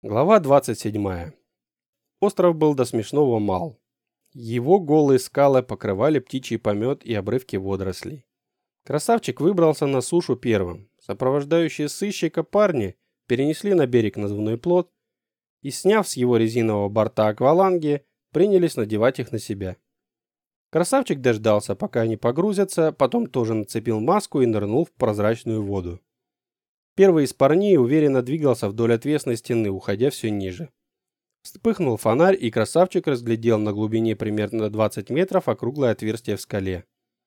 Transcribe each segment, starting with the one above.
Глава 27. Остров был до смешного мал. Его голые скалы покрывали птичий помет и обрывки водорослей. Красавчик выбрался на сушу первым. Сопровождающие сыщика парни перенесли на берег надувной плот и, сняв с его резинового борта акваланги, принялись надевать их на себя. Красавчик дождался, пока они погрузятся, потом тоже нацепил маску и нырнул в прозрачную воду. Первый из парней уверенно двигался вдоль отвесной стены, уходя все ниже. Вспыхнул фонарь, и красавчик разглядел на глубине примерно 20 метров округлое отверстие в скале.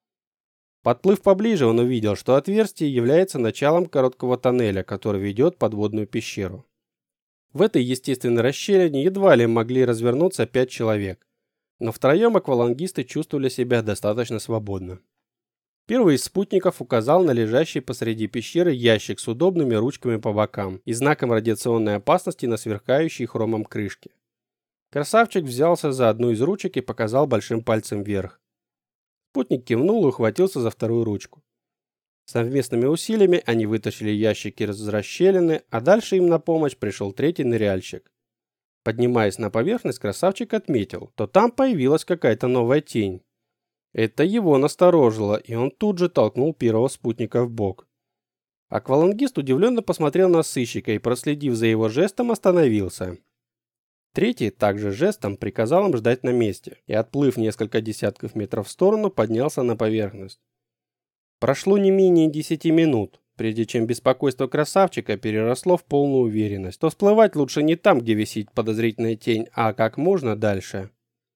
Подплыв поближе, он увидел, что отверстие является началом короткого тоннеля, который ведет в подводную пещеру. В этой естественной расщелине едва ли могли развернуться 5 человек, но втроем аквалангисты чувствовали себя достаточно свободно. Первый из спутников указал на лежащий посреди пещеры ящик с удобными ручками по бокам и знаком радиационной опасности на сверкающей хромом крышке. Красавчик взялся за одну из ручек и показал большим пальцем вверх. Спутник кивнул и ухватился за вторую ручку. Совместными усилиями они вытащили ящик из расщелины, а дальше им на помощь пришел третий ныряльщик. Поднимаясь на поверхность, красавчик отметил, что там появилась какая-то новая тень. Это его насторожило, и он тут же толкнул первого спутника в бок. Аквалангист удивленно посмотрел на сыщика и, проследив за его жестом, остановился. Третий также жестом приказал им ждать на месте и, отплыв несколько десятков метров в сторону, поднялся на поверхность. Прошло не менее 10 минут, прежде чем беспокойство красавчика переросло в полную уверенность, что всплывать лучше не там, где висит подозрительная тень, а как можно дальше.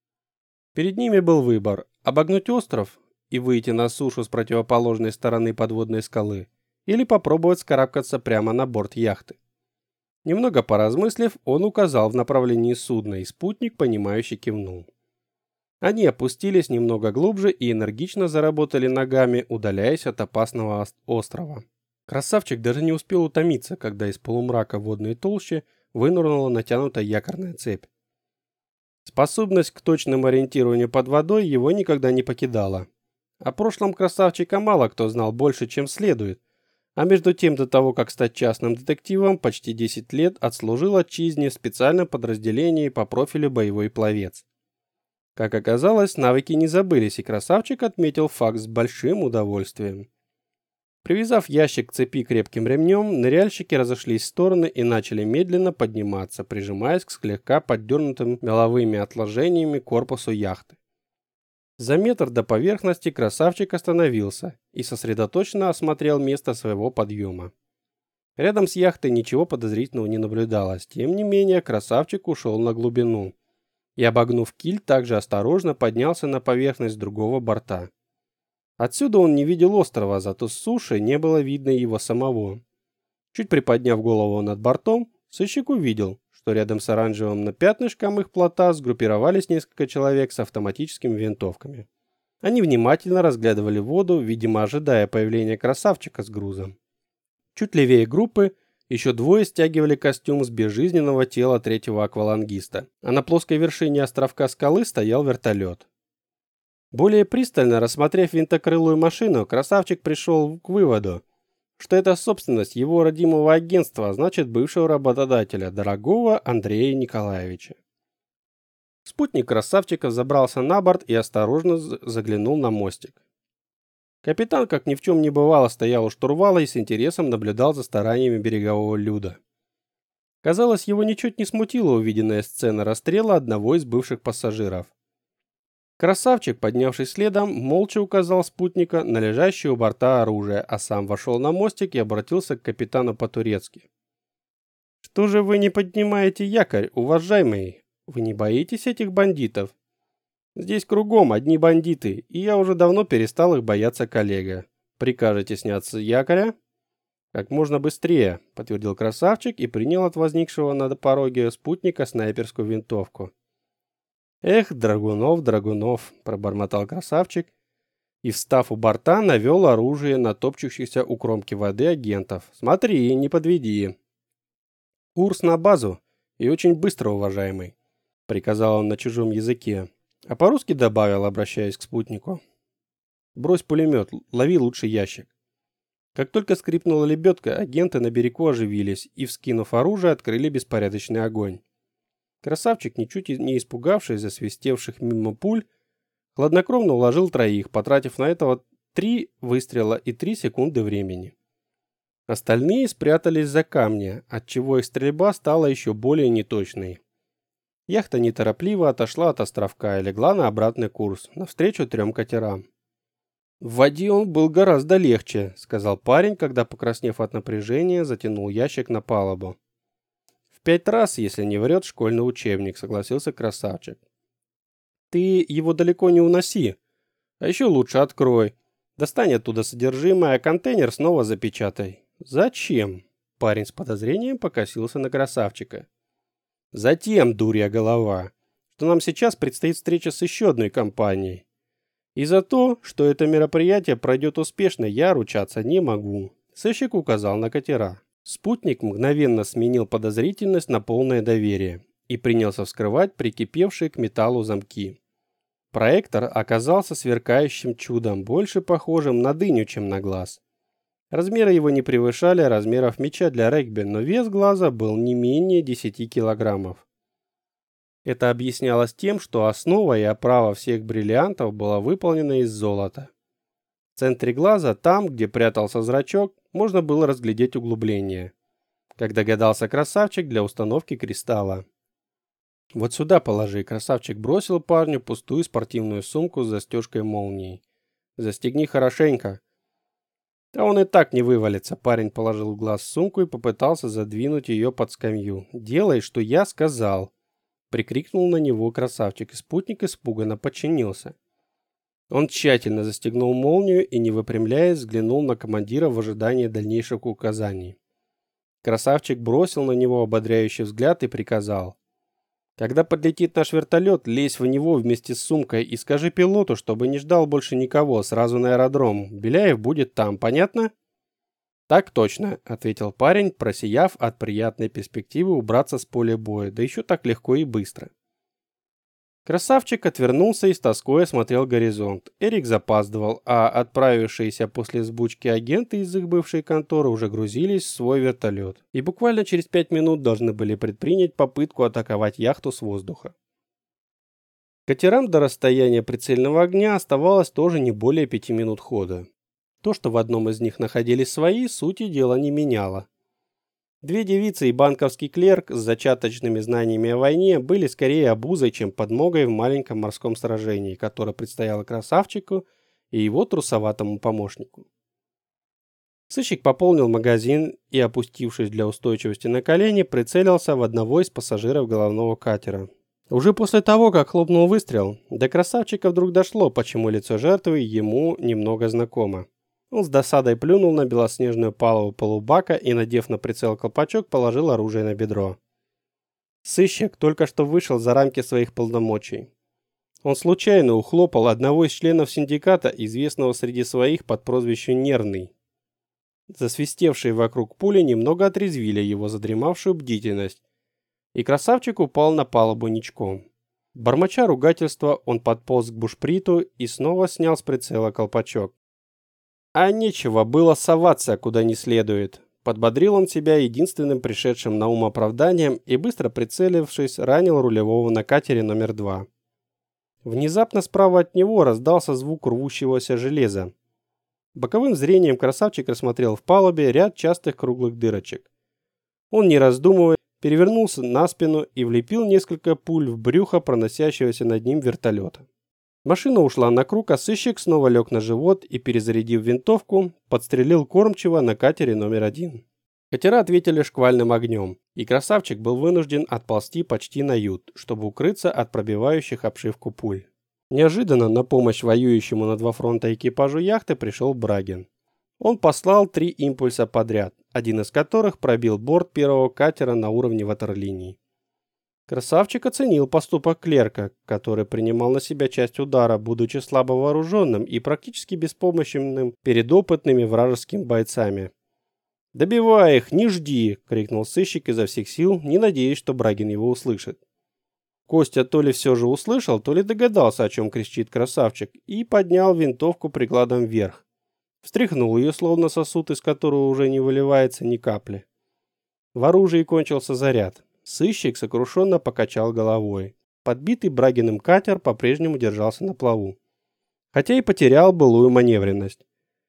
Перед ними был выбор – обогнуть остров и выйти на сушу с противоположной стороны подводной скалы, или попробовать скарабкаться прямо на борт яхты. Немного поразмыслив, он указал в направлении судна, и спутник, понимающе кивнул. Они опустились немного глубже и энергично заработали ногами, удаляясь от опасного острова. Красавчик даже не успел утомиться, когда из полумрака водной толщи вынырнула натянутая якорная цепь. Способность к точному ориентированию под водой его никогда не покидала. О прошлом красавчика мало кто знал больше, чем следует, а между тем до того, как стать частным детективом, почти 10 лет отслужил отчизне в специальном подразделении по профилю боевой пловец. Как оказалось, навыки не забылись, и красавчик отметил факт с большим удовольствием. Привязав ящик к цепи крепким ремнем, ныряльщики разошлись в стороны и начали медленно подниматься, прижимаясь к слегка поддернутым меловыми отложениями корпусу яхты. За метр до поверхности красавчик остановился и сосредоточенно осмотрел место своего подъема. Рядом с яхтой ничего подозрительного не наблюдалось, тем не менее красавчик ушел на глубину и, обогнув киль, также осторожно поднялся на поверхность другого борта. Отсюда он не видел острова, зато с суши не было видно его самого. Чуть приподняв голову над бортом, сыщик увидел, что рядом с оранжевым пятнышком их плота сгруппировались несколько человек с автоматическими винтовками. Они внимательно разглядывали воду, видимо, ожидая появления красавчика с грузом. Чуть левее группы еще двое стягивали костюм с безжизненного тела третьего аквалангиста, а на плоской вершине островка скалы стоял вертолет. Более пристально рассмотрев винтокрылую машину, красавчик пришел к выводу, что это собственность его родимого агентства, а значит бывшего работодателя, дорогого Андрея Николаевича. Спутник красавчика забрался на борт и осторожно заглянул на мостик. Капитан, как ни в чем не бывало, стоял у штурвала и с интересом наблюдал за стараниями берегового люда. Казалось, его ничуть не смутила увиденная сцена расстрела одного из бывших пассажиров. Красавчик, поднявшись следом, молча указал спутника на лежащее у борта оружие, а сам вошел на мостик и обратился к капитану по-турецки. «Что же вы не поднимаете якорь, уважаемый? Вы не боитесь этих бандитов? Здесь кругом одни бандиты, и я уже давно перестал их бояться, коллега. Прикажете сняться с якоря?» «Как можно быстрее», — подтвердил красавчик и принял от возникшего на пороге спутника снайперскую винтовку. «Эх, Драгунов», — пробормотал красавчик и, встав у борта, навел оружие на топчущихся у кромки воды агентов. «Смотри, не подведи». «Курс на базу, и очень быстро, уважаемый», — приказал он на чужом языке, а по-русски добавил, обращаясь к спутнику. «Брось пулемет, лови лучше ящик». Как только скрипнула лебедка, агенты на берегу оживились и, вскинув оружие, открыли беспорядочный огонь. Красавчик, ничуть не испугавшись засвистевших мимо пуль, хладнокровно уложил троих, потратив на этого 3 выстрела и 3 секунды времени. Остальные спрятались за камни, отчего их стрельба стала еще более неточной. Яхта неторопливо отошла от островка и легла на обратный курс, навстречу 3 катерам. «В воде он был гораздо легче», — сказал парень, когда, покраснев от напряжения, затянул ящик на палубу. «В 5 раз, если не врет школьный учебник», — согласился красавчик. «Ты его далеко не уноси, а еще лучше открой. Достань оттуда содержимое, а контейнер снова запечатай». «Зачем?» — парень с подозрением покосился на красавчика. «Затем, дурья голова, что нам сейчас предстоит встреча с еще одной компанией. И за то, что это мероприятие пройдет успешно, я ручаться не могу». Сыщик указал на катера. Спутник мгновенно сменил подозрительность на полное доверие и принялся вскрывать прикипевшие к металлу замки. Проектор оказался сверкающим чудом, больше похожим на дыню, чем на глаз. Размеры его не превышали размеров мяча для регби, но вес глаза был не менее 10 килограммов. Это объяснялось тем, что основа и оправа всех бриллиантов была выполнена из золота. В центре глаза, там, где прятался зрачок, можно было разглядеть углубление, как догадался красавчик, для установки кристалла. «Вот сюда положи», — красавчик бросил парню пустую спортивную сумку с застежкой-молнией. «Застегни хорошенько». «Да он и так не вывалится», — парень положил в глаз сумку и попытался задвинуть ее под скамью. «Делай, что я сказал», — прикрикнул на него красавчик, и спутник испуганно подчинился. Он тщательно застегнул молнию и, не выпрямляясь, взглянул на командира в ожидании дальнейших указаний. Красавчик бросил на него ободряющий взгляд и приказал: «Когда подлетит наш вертолет, лезь в него вместе с сумкой и скажи пилоту, чтобы не ждал больше никого, сразу на аэродром. Беляев будет там, понятно?» «Так точно», — ответил парень, просияв от приятной перспективы убраться с поля боя, да еще так легко и быстро. Красавчик отвернулся и с тоской осмотрел горизонт. Эрик запаздывал, а отправившиеся после сбучки агенты из их бывшей конторы уже грузились в свой вертолет и буквально через 5 минут должны были предпринять попытку атаковать яхту с воздуха. Катерам до расстояния прицельного огня оставалось тоже не более 5 минут хода. То, что в одном из них находились свои, сути дела не меняло. 2 девицы и банковский клерк с зачаточными знаниями о войне были скорее обузой, чем подмогой в маленьком морском сражении, которое предстояло красавчику и его трусоватому помощнику. Сыщик пополнил магазин и, опустившись для устойчивости на колени, прицелился в одного из пассажиров головного катера. Уже после того, как хлопнул выстрел, до красавчика вдруг дошло, почему лицо жертвы ему немного знакомо. Он с досадой плюнул на белоснежную палубу полубака и, надев на прицел колпачок, положил оружие на бедро. Сыщик только что вышел за рамки своих полномочий. Он случайно ухлопал одного из членов синдиката, известного среди своих под прозвищем «Нервный». Засвистевшие вокруг пули немного отрезвили его задремавшую бдительность, и красавчик упал на палубу ничком. Бормоча ругательства, он подполз к бушприту и снова снял с прицела колпачок. А нечего было соваться куда не следует. Подбодрил он себя единственным пришедшим на ум оправданием и, быстро прицелившись, ранил рулевого на катере номер 2. Внезапно справа от него раздался звук рвущегося железа. Боковым зрением красавчик рассмотрел в палубе ряд частых круглых дырочек. Он, не раздумывая, перевернулся на спину и влепил несколько пуль в брюхо проносящегося над ним вертолета. Машина ушла на круг, а сыщик снова лег на живот и, перезарядив винтовку, подстрелил кормчего на катере номер 1. Катера ответили шквальным огнем, и красавчик был вынужден отползти почти на ют, чтобы укрыться от пробивающих обшивку пуль. Неожиданно на помощь воюющему на 2 фронта экипажу яхты пришел Брагин. Он послал 3 импульса подряд, один из которых пробил борт первого катера на уровне ватерлинии. Красавчик оценил поступок клерка, который принимал на себя часть удара, будучи слабо вооруженным и практически беспомощным перед опытными вражескими бойцами. «Добивай их, не жди!» — крикнул сыщик изо всех сил, не надеясь, что Брагин его услышит. Костя то ли все же услышал, то ли догадался, о чем кричит красавчик, и поднял винтовку прикладом вверх, Встряхнул ее, словно сосуд, из которого уже не выливается ни капли. В оружии кончился заряд. Сыщик сокрушенно покачал головой. Подбитый Брагиным катер по-прежнему держался на плаву, хотя и потерял былую маневренность.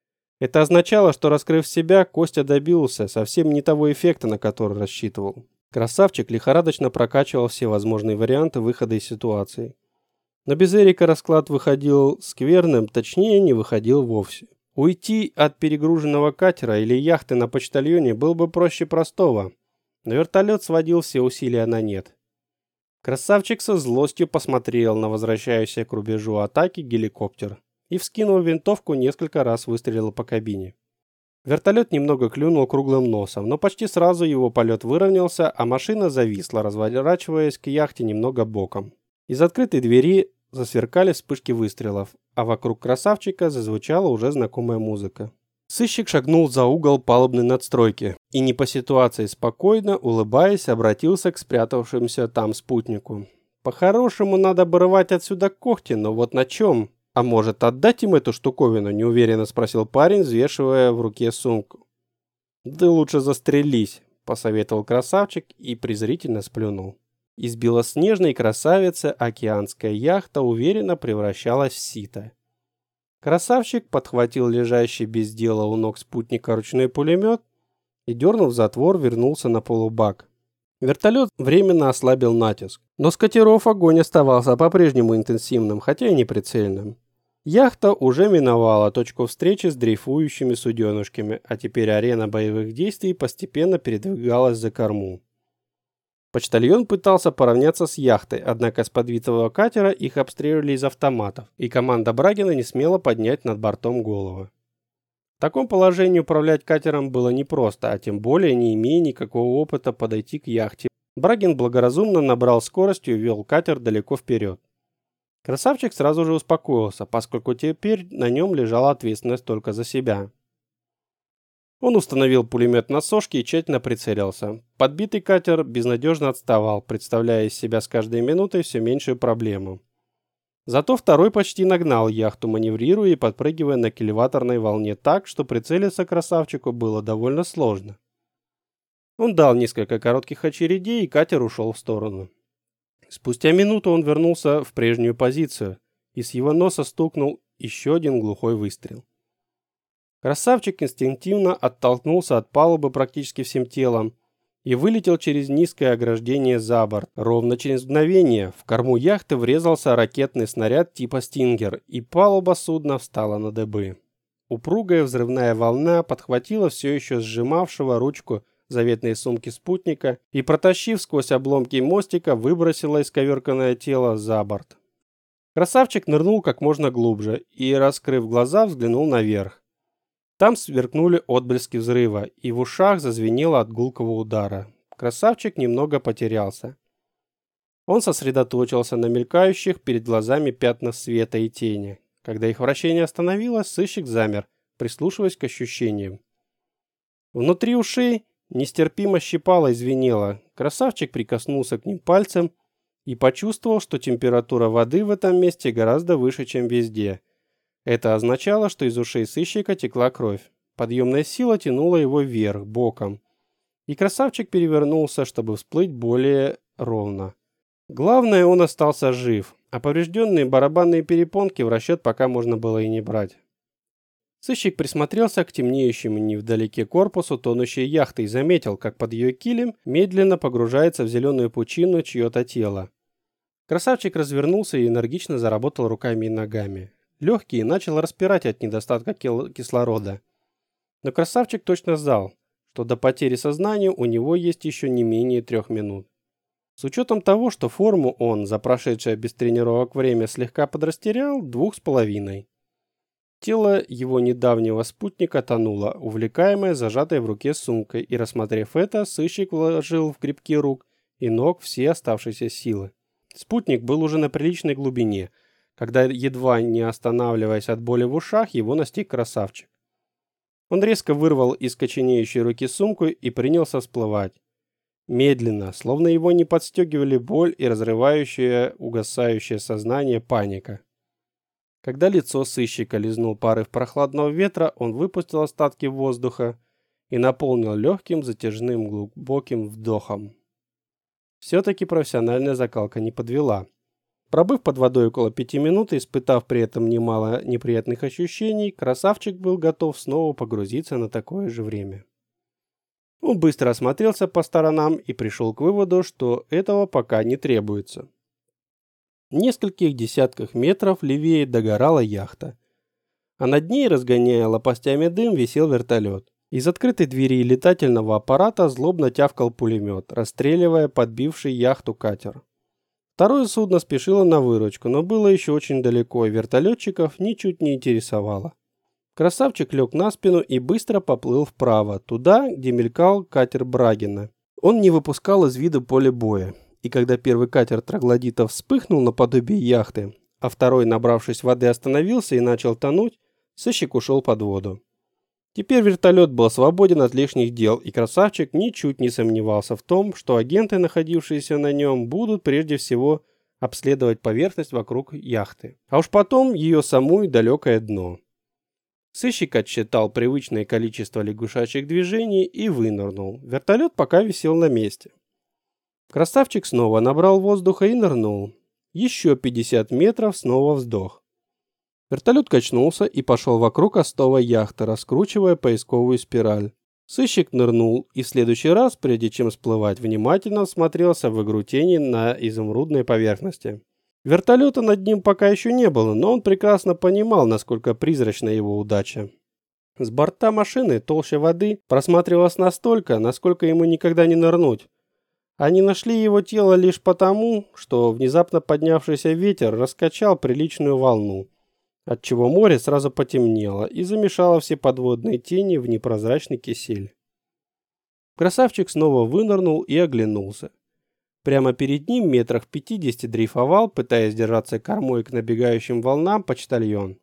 Это означало, что, раскрыв себя, Костя добился совсем не того эффекта, на который рассчитывал. Красавчик лихорадочно прокачивал все возможные варианты выхода из ситуации. Но без Эрика расклад выходил скверным, точнее, не выходил вовсе. Уйти от перегруженного катера или яхты на почтальоне было бы проще простого, но вертолет сводил все усилия на нет. Красавчик со злостью посмотрел на возвращающийся к рубежу атаки геликоптер и, вскинув винтовку, несколько раз выстрелил по кабине. Вертолет немного клюнул круглым носом, но почти сразу его полет выровнялся, а машина зависла, разворачиваясь к яхте немного боком. Из открытой двери засверкали вспышки выстрелов, а вокруг красавчика зазвучала уже знакомая музыка. Сыщик шагнул за угол палубной надстройки и не по ситуации спокойно, улыбаясь, обратился к спрятавшемуся там спутнику. «По-хорошему надо бы рвать отсюда когти, но вот на чем? А может, отдать им эту штуковину?» – неуверенно спросил парень, взвешивая в руке сумку. «Да лучше застрелись», – посоветовал красавчик и презрительно сплюнул. Из белоснежной красавицы океанская яхта уверенно превращалась в сито. Красавчик подхватил лежащий без дела у ног спутника ручной пулемет и, дернув затвор, вернулся на полубак. Вертолет временно ослабил натиск, но с катеров огонь оставался по-прежнему интенсивным, хотя и неприцельным. Яхта уже миновала точку встречи с дрейфующими суденышками, а теперь арена боевых действий постепенно передвигалась за корму. Почтальон пытался поравняться с яхтой, однако с подбитого катера их обстреливали из автоматов, и команда Брагина не смела поднять над бортом головы. В таком положении управлять катером было непросто, а тем более, не имея никакого опыта, подойти к яхте. Брагин благоразумно набрал скорость и увел катер далеко вперед. Красавчик сразу же успокоился, поскольку теперь на нем лежала ответственность только за себя. Он установил пулемет на сошке и тщательно прицелился. Подбитый катер безнадежно отставал, представляя из себя с каждой минутой все меньшую проблему. Зато второй почти нагнал яхту, маневрируя и подпрыгивая на кильваторной волне так, что прицелиться красавчику было довольно сложно. Он дал несколько коротких очередей, и катер ушел в сторону. Спустя минуту он вернулся в прежнюю позицию, и с его носа стукнул еще один глухой выстрел. Красавчик инстинктивно оттолкнулся от палубы практически всем телом и вылетел через низкое ограждение за борт. Ровно через мгновение в корму яхты врезался ракетный снаряд типа «Стингер», и палуба судна встала на дыбы. Упругая взрывная волна подхватила все еще сжимавшего ручку заветной сумки спутника и, протащив сквозь обломки мостика, выбросила исковерканное тело за борт. Красавчик нырнул как можно глубже и, раскрыв глаза, взглянул наверх. Там сверкнули отблески взрыва, и в ушах зазвенело от гулкого удара. Красавчик немного потерялся. Он сосредоточился на мелькающих перед глазами пятнах света и тени. Когда их вращение остановилось, сыщик замер, прислушиваясь к ощущениям. Внутри ушей нестерпимо щипало и звенело. Красавчик прикоснулся к ним пальцем и почувствовал, что температура воды в этом месте гораздо выше, чем везде. Это означало, что из ушей сыщика текла кровь. Подъемная сила тянула его вверх, боком. И красавчик перевернулся, чтобы всплыть более ровно. Главное, он остался жив, а поврежденные барабанные перепонки в расчет пока можно было и не брать. Сыщик присмотрелся к темнеющему невдалеке корпусу тонущей яхты и заметил, как под ее килем медленно погружается в зеленую пучину чье-то тело. Красавчик развернулся и энергично заработал руками и ногами. Легкие начал распирать от недостатка кислорода. Но красавчик точно знал, что до потери сознания у него есть еще не менее 3 минут. С учетом того, что форму он за прошедшее без тренировок время слегка подрастерял, 2,5. Тело его недавнего спутника тонуло, увлекаемое зажатой в руке сумкой, и, рассмотрев это, сыщик вложил в гребки рук и ног все оставшиеся силы. Спутник был уже на приличной глубине, когда, едва не останавливаясь от боли в ушах, его настиг красавчик. Он резко вырвал из коченеющей руки сумку и принялся всплывать. Медленно, словно его не подстегивали боль и разрывающая, угасающее сознание паника. Когда лицо сыщика лизнул порыв прохладного ветра, он выпустил остатки воздуха и наполнил легким затяжным глубоким вдохом. Все-таки профессиональная закалка не подвела. Пробыв под водой около 5 минут и испытав при этом немало неприятных ощущений, красавчик был готов снова погрузиться на такое же время. Он быстро осмотрелся по сторонам и пришел к выводу, что этого пока не требуется. В нескольких десятках метров левее догорала яхта, а над ней, разгоняя лопастями дым, висел вертолет. Из открытой двери летательного аппарата злобно тявкал пулемет, расстреливая подбивший яхту катер. Второе судно спешило на выручку, но было еще очень далеко, и вертолетчиков ничуть не интересовало. Красавчик лег на спину и быстро поплыл вправо, туда, где мелькал катер Брагина. Он не выпускал из виду поле боя, и когда первый катер троглодитов вспыхнул наподобие яхты, а второй, набравшись воды, остановился и начал тонуть, сыщик ушел под воду. Теперь вертолет был свободен от лишних дел, и красавчик ничуть не сомневался в том, что агенты, находившиеся на нем, будут прежде всего обследовать поверхность вокруг яхты, а уж потом ее саму и далекое дно. Сыщик отсчитал привычное количество лягушачьих движений и вынырнул. Вертолет пока висел на месте. Красавчик снова набрал воздуха и нырнул. Еще 50 метров, снова вздох. Вертолет качнулся и пошел вокруг остова яхты, раскручивая поисковую спираль. Сыщик нырнул и в следующий раз, прежде чем всплывать, внимательно всмотрелся в игру тени на изумрудной поверхности. Вертолета над ним пока еще не было, но он прекрасно понимал, насколько призрачна его удача. С борта машины толща воды просматривалась настолько, насколько ему никогда не нырнуть. Они нашли его тело лишь потому, что внезапно поднявшийся ветер раскачал приличную волну, отчего море сразу потемнело и замешало все подводные тени в непрозрачный кисель. Красавчик снова вынырнул и оглянулся. Прямо перед ним метрах в 50 дрейфовал, пытаясь держаться кормой к набегающим волнам, почтальон.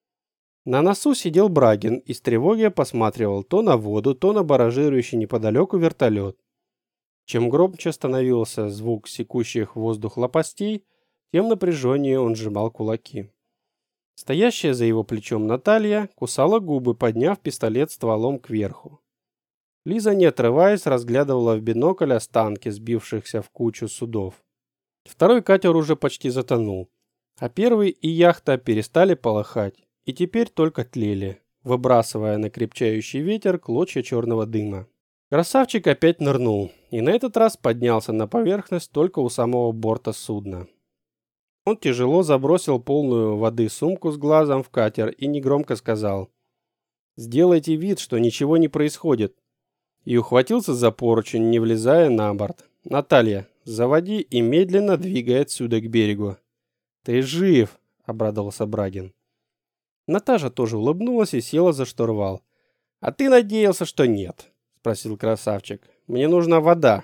На носу сидел Брагин и с тревогой посматривал то на воду, то на баражирующий неподалеку вертолет. Чем громче становился звук секущих в воздух лопастей, тем напряженнее он сжимал кулаки. Стоящая за его плечом Наталья кусала губы, подняв пистолет стволом кверху. Лиза, не отрываясь, разглядывала в бинокль останки сбившихся в кучу судов. Второй катер уже почти затонул, а первый и яхта перестали полыхать и теперь только тлели, выбрасывая на крепчающий ветер клочья черного дыма. Красавчик опять нырнул и на этот раз поднялся на поверхность только у самого борта судна. Он тяжело забросил полную воды сумку с глазом в катер и негромко сказал: «Сделайте вид, что ничего не происходит», и ухватился за поручень, не влезая на борт. «Наталья, заводи и медленно двигай отсюда к берегу». «Ты жив!» — обрадовался Брагин. Наташа тоже улыбнулась и села за штурвал. «А ты надеялся, что нет?» — спросил красавчик. «Мне нужна вода».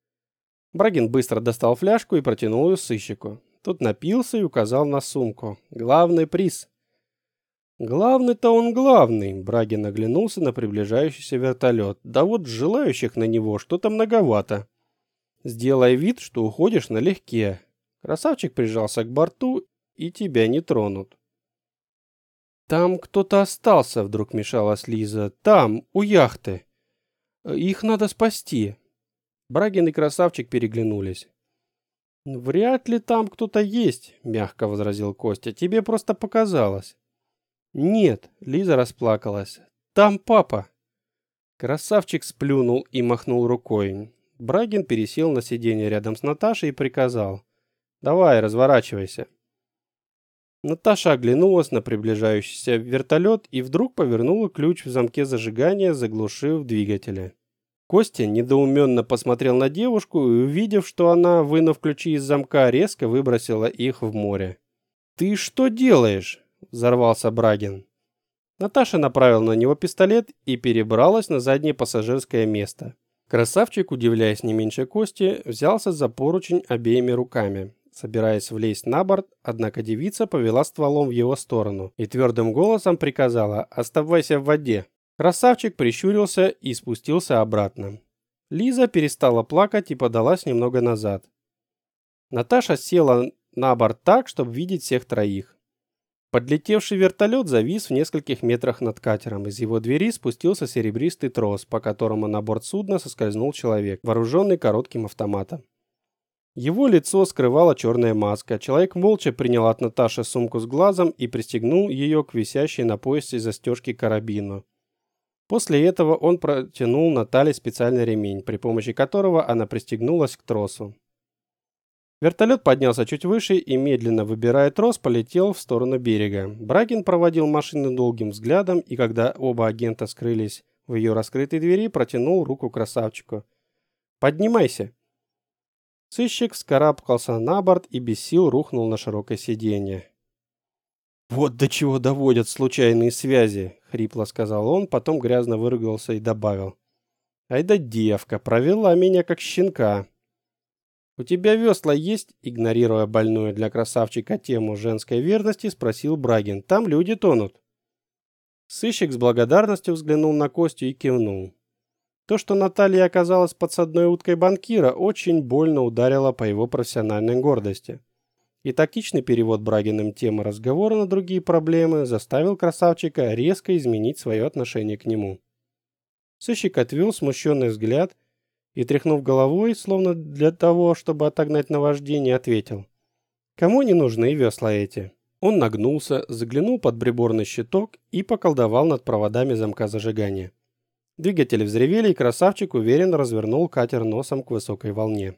Брагин быстро достал фляжку и протянул ее сыщику. Тот напился и указал на сумку. «Главный приз». «Главный-то он главный», — Брагин оглянулся на приближающийся вертолет. «Да вот желающих на него что-то многовато. Сделай вид, что уходишь налегке. Красавчик прижался к борту, и тебя не тронут». «Там кто-то остался», — вдруг мешалась Лиза. «Там, у яхты. Их надо спасти». Брагин и красавчик переглянулись. «Вряд ли там кто-то есть», — мягко возразил Костя. «Тебе просто показалось». «Нет», — Лиза расплакалась. «Там папа». Красавчик сплюнул и махнул рукой. Брагин пересел на сиденье рядом с Наташей и приказал: «Давай, разворачивайся». Наташа оглянулась на приближающийся вертолет и вдруг повернула ключ в замке зажигания, заглушив двигатели. Костя недоуменно посмотрел на девушку и, увидев, что она, вынув ключи из замка, резко выбросила их в море. «Ты что делаешь?» – взорвался Брагин. Наташа направила на него пистолет и перебралась на заднее пассажирское место. Красавчик, удивляясь не меньше Кости, взялся за поручень обеими руками, собираясь влезть на борт, однако девица повела стволом в его сторону и твердым голосом приказала: «Оставайся в воде». Красавчик прищурился и спустился обратно. Лиза перестала плакать и подалась немного назад. Наташа села на борт так, чтобы видеть всех троих. Подлетевший вертолет завис в нескольких метрах над катером. Из его двери спустился серебристый трос, по которому на борт судна соскользнул человек, вооруженный коротким автоматом. Его лицо скрывала черная маска. Человек молча принял от Наташи сумку с глазом и пристегнул ее к висящей на поясе застежке карабину. После этого он протянул Наталье специальный ремень, при помощи которого она пристегнулась к тросу. Вертолет поднялся чуть выше и, медленно выбирая трос, полетел в сторону берега. Брагин проводил машину долгим взглядом и, когда оба агента скрылись в ее раскрытой двери, протянул руку красавчику. «Поднимайся!» Сыщик вскарабкался на борт и без сил рухнул на широкое сиденье. «Вот до чего доводят случайные связи!» — хрипло сказал он, потом грязно выругался и добавил. «Ай да девка, провела меня как щенка!» «У тебя весла есть?» — игнорируя больную для красавчика тему женской верности, спросил Брагин. «Там люди тонут». Сыщик с благодарностью взглянул на Костю и кивнул. То, что Наталья оказалась подсадной уткой банкира, очень больно ударило по его профессиональной гордости. И тактичный перевод Брагиным темы разговора на другие проблемы заставил красавчика резко изменить свое отношение к нему. Сыщик отвел смущенный взгляд и, тряхнув головой, словно для того, чтобы отогнать наваждение, ответил: «Кому не нужны весла эти?» Он нагнулся, заглянул под приборный щиток и поколдовал над проводами замка зажигания. Двигатели взревели, и красавчик уверенно развернул катер носом к высокой волне.